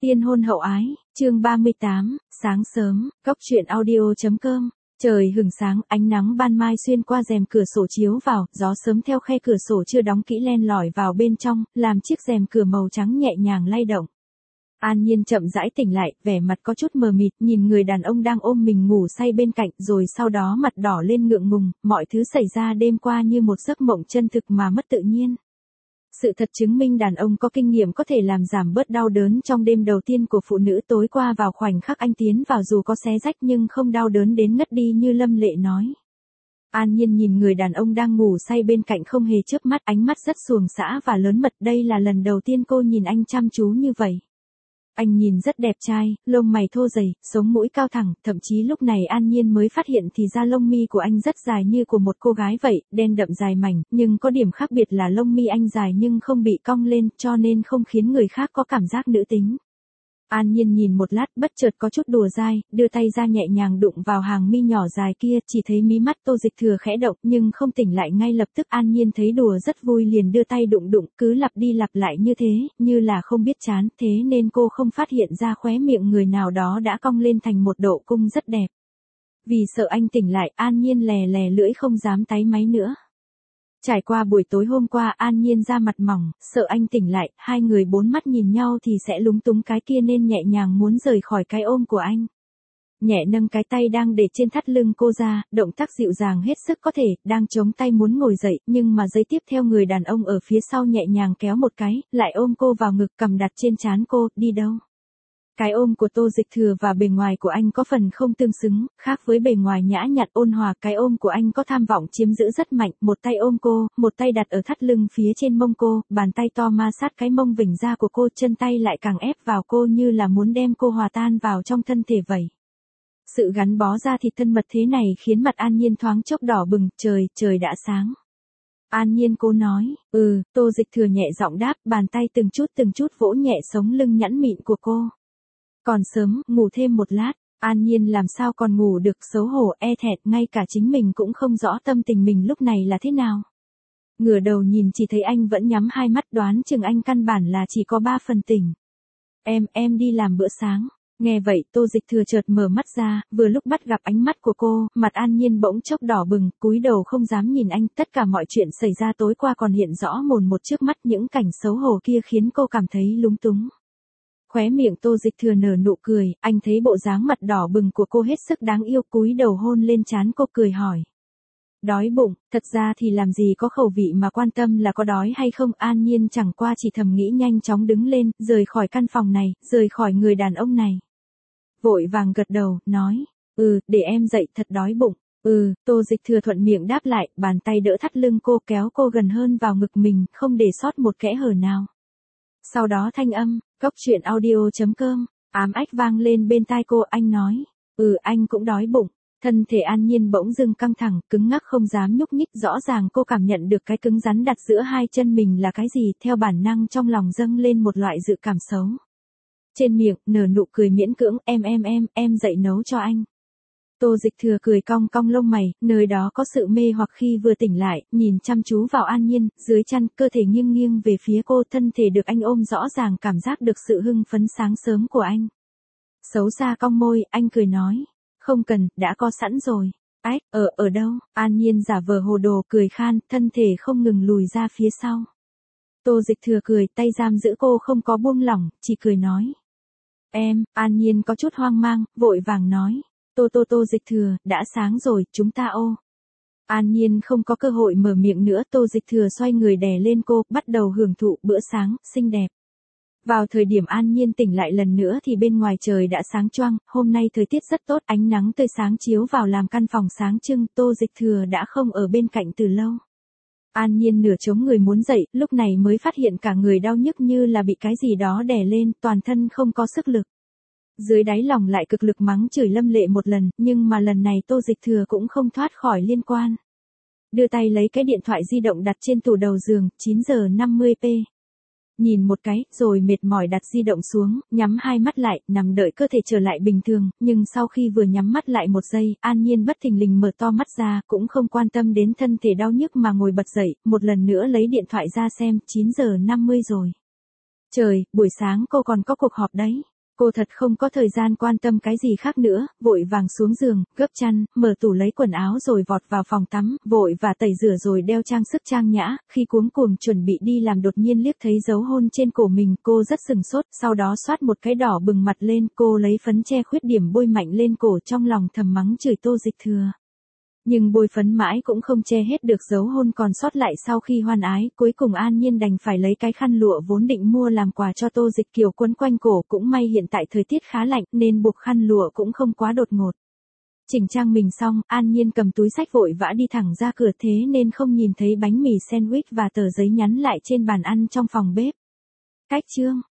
Tiên hôn hậu ái, chương 38, sáng sớm, cốc truyện audio.com. Trời hửng sáng, ánh nắng ban mai xuyên qua rèm cửa sổ chiếu vào, gió sớm theo khe cửa sổ chưa đóng kỹ len lỏi vào bên trong, làm chiếc rèm cửa màu trắng nhẹ nhàng lay động. An Nhiên chậm rãi tỉnh lại, vẻ mặt có chút mờ mịt, nhìn người đàn ông đang ôm mình ngủ say bên cạnh, rồi sau đó mặt đỏ lên ngượng ngùng, mọi thứ xảy ra đêm qua như một giấc mộng chân thực mà mất tự nhiên. Sự thật chứng minh đàn ông có kinh nghiệm có thể làm giảm bớt đau đớn trong đêm đầu tiên của phụ nữ. Tối qua vào khoảnh khắc anh tiến vào dù có xé rách nhưng không đau đớn đến ngất đi như Lâm Lệ nói. An Nhiên nhìn người đàn ông đang ngủ say bên cạnh không hề chớp mắt, ánh mắt rất xuồng xã và lớn mật. Đây là lần đầu tiên cô nhìn anh chăm chú như vậy. Anh nhìn rất đẹp trai, lông mày thô dày, sống mũi cao thẳng, thậm chí lúc này An Nhiên mới phát hiện thì ra lông mi của anh rất dài như của một cô gái vậy, đen đậm dài mảnh, nhưng có điểm khác biệt là lông mi anh dài nhưng không bị cong lên, cho nên không khiến người khác có cảm giác nữ tính. An Nhiên nhìn một lát bất chợt có chút đùa dai, đưa tay ra nhẹ nhàng đụng vào hàng mi nhỏ dài kia, chỉ thấy mí mắt Tô Dịch Thừa khẽ động nhưng không tỉnh lại ngay lập tức. An Nhiên thấy đùa rất vui liền đưa tay đụng đụng, cứ lặp đi lặp lại như thế, như là không biết chán, thế nên cô không phát hiện ra khóe miệng người nào đó đã cong lên thành một độ cung rất đẹp. Vì sợ anh tỉnh lại, An Nhiên lè lè lưỡi không dám táy máy nữa. Trải qua buổi tối hôm qua, An Nhiên da mặt mỏng, sợ anh tỉnh lại, hai người bốn mắt nhìn nhau thì sẽ lúng túng cái kia nên nhẹ nhàng muốn rời khỏi cái ôm của anh. Nhẹ nâng cái tay đang để trên thắt lưng cô ra, động tác dịu dàng hết sức có thể, đang chống tay muốn ngồi dậy, nhưng mà giây tiếp theo người đàn ông ở phía sau nhẹ nhàng kéo một cái, lại ôm cô vào ngực, cầm đặt trên trán cô, đi đâu? Cái ôm của Tô Dịch Thừa và bề ngoài của anh có phần không tương xứng, khác với bề ngoài nhã nhặn ôn hòa, cái ôm của anh có tham vọng chiếm giữ rất mạnh, một tay ôm cô, một tay đặt ở thắt lưng phía trên mông cô, bàn tay to ma sát cái mông vểnh ra của cô, chân tay lại càng ép vào cô như là muốn đem cô hòa tan vào trong thân thể vậy. Sự gắn bó da thịt thân mật thế này khiến mặt An Nhiên thoáng chốc đỏ bừng, trời đã sáng. An Nhiên cô nói, Tô Dịch Thừa nhẹ giọng đáp, bàn tay từng chút vỗ nhẹ sống lưng nhẵn mịn của cô. Còn sớm, ngủ thêm một lát. An Nhiên làm sao còn ngủ được, xấu hổ e thẹn, ngay cả chính mình cũng không rõ tâm tình mình lúc này là thế nào. Ngửa đầu nhìn chỉ thấy anh vẫn nhắm hai mắt, đoán chừng anh căn bản là chỉ có 3 phần tỉnh. Em đi làm bữa sáng. Nghe vậy Tô Dịch Thừa chợt mở mắt ra, vừa lúc bắt gặp ánh mắt của cô, mặt An Nhiên bỗng chốc đỏ bừng, cúi đầu không dám nhìn anh. Tất cả mọi chuyện xảy ra tối qua còn hiện rõ mồn một trước mắt, những cảnh xấu hổ kia khiến cô cảm thấy lúng túng. Khóe miệng Tô Dịch Thừa nở nụ cười, anh thấy bộ dáng mặt đỏ bừng của cô hết sức đáng yêu, cúi đầu hôn lên trán cô cười hỏi. Đói bụng, thật ra thì làm gì có khẩu vị mà quan tâm là có đói hay không. An Nhiên chẳng qua chỉ thầm nghĩ nhanh chóng đứng lên, rời khỏi căn phòng này, rời khỏi người đàn ông này. Vội vàng gật đầu, nói, để em dậy, thật đói bụng. Tô Dịch Thừa thuận miệng đáp lại, bàn tay đỡ thắt lưng cô kéo cô gần hơn vào ngực mình, không để sót một kẽ hở nào. Sau đó thanh âm, cốc truyện audio.com, ám ách vang lên bên tai cô, anh nói, anh cũng đói bụng. Thân thể An Nhiên bỗng dưng căng thẳng, cứng ngắc không dám nhúc nhích, rõ ràng cô cảm nhận được cái cứng rắn đặt giữa hai chân mình là cái gì, theo bản năng trong lòng dâng lên một loại dự cảm xấu. Trên miệng, nở nụ cười miễn cưỡng, em dậy nấu cho anh. Tô Dịch Thừa cười cong cong lông mày, nơi đó có sự mê hoặc khi vừa tỉnh lại, nhìn chăm chú vào An Nhiên, dưới chăn, cơ thể nghiêng nghiêng về phía cô, thân thể được anh ôm rõ ràng cảm giác được sự hưng phấn sáng sớm của anh. Xấu xa cong môi, anh cười nói, không cần, đã có sẵn rồi. Ách, ở đâu? An Nhiên giả vờ hồ đồ cười khan, thân thể không ngừng lùi ra phía sau. Tô Dịch Thừa cười, tay giam giữ cô không có buông lỏng, chỉ cười nói. An Nhiên có chút hoang mang, vội vàng nói. Tô Dịch Thừa, đã sáng rồi, chúng ta ô. An Nhiên không có cơ hội mở miệng nữa, Tô Dịch Thừa xoay người đè lên cô, bắt đầu hưởng thụ bữa sáng, xinh đẹp. Vào thời điểm An Nhiên tỉnh lại lần nữa thì bên ngoài trời đã sáng choang, hôm nay thời tiết rất tốt, ánh nắng tươi sáng chiếu vào làm căn phòng sáng trưng, Tô Dịch Thừa đã không ở bên cạnh từ lâu. An Nhiên nửa chống người muốn dậy, lúc này mới phát hiện cả người đau nhức như là bị cái gì đó đè lên, toàn thân không có sức lực. Dưới đáy lòng lại cực lực mắng chửi Lâm Lệ một lần, nhưng mà lần này Tô Dịch Thừa cũng không thoát khỏi liên quan. Đưa tay lấy cái điện thoại di động đặt trên tủ đầu giường, 9:50p. Nhìn một cái, rồi mệt mỏi đặt di động xuống, nhắm hai mắt lại, nằm đợi cơ thể trở lại bình thường, nhưng sau khi vừa nhắm mắt lại một giây, An Nhiên bất thình lình mở to mắt ra, cũng không quan tâm đến thân thể đau nhức mà ngồi bật dậy, một lần nữa lấy điện thoại ra xem, 9:50 rồi. Trời, buổi sáng cô còn có cuộc họp đấy. Cô thật không có thời gian quan tâm cái gì khác nữa, vội vàng xuống giường, gấp chăn, mở tủ lấy quần áo rồi vọt vào phòng tắm, vội và tẩy rửa rồi đeo trang sức trang nhã, khi cuống cuồng chuẩn bị đi làm đột nhiên liếc thấy dấu hôn trên cổ mình, cô rất sừng sốt, sau đó xoát một cái đỏ bừng mặt lên, cô lấy phấn che khuyết điểm bôi mạnh lên cổ, trong lòng thầm mắng chửi Tô Dịch Thừa. Nhưng bôi phấn mãi cũng không che hết được dấu hôn còn sót lại sau khi hoan ái, cuối cùng An Nhiên đành phải lấy cái khăn lụa vốn định mua làm quà cho Tô Dịch Kiều quấn quanh cổ, cũng may hiện tại thời tiết khá lạnh nên buộc khăn lụa cũng không quá đột ngột. Chỉnh trang mình xong, An Nhiên cầm túi xách vội vã đi thẳng ra cửa, thế nên không nhìn thấy bánh mì sandwich và tờ giấy nhắn lại trên bàn ăn trong phòng bếp. Cách chương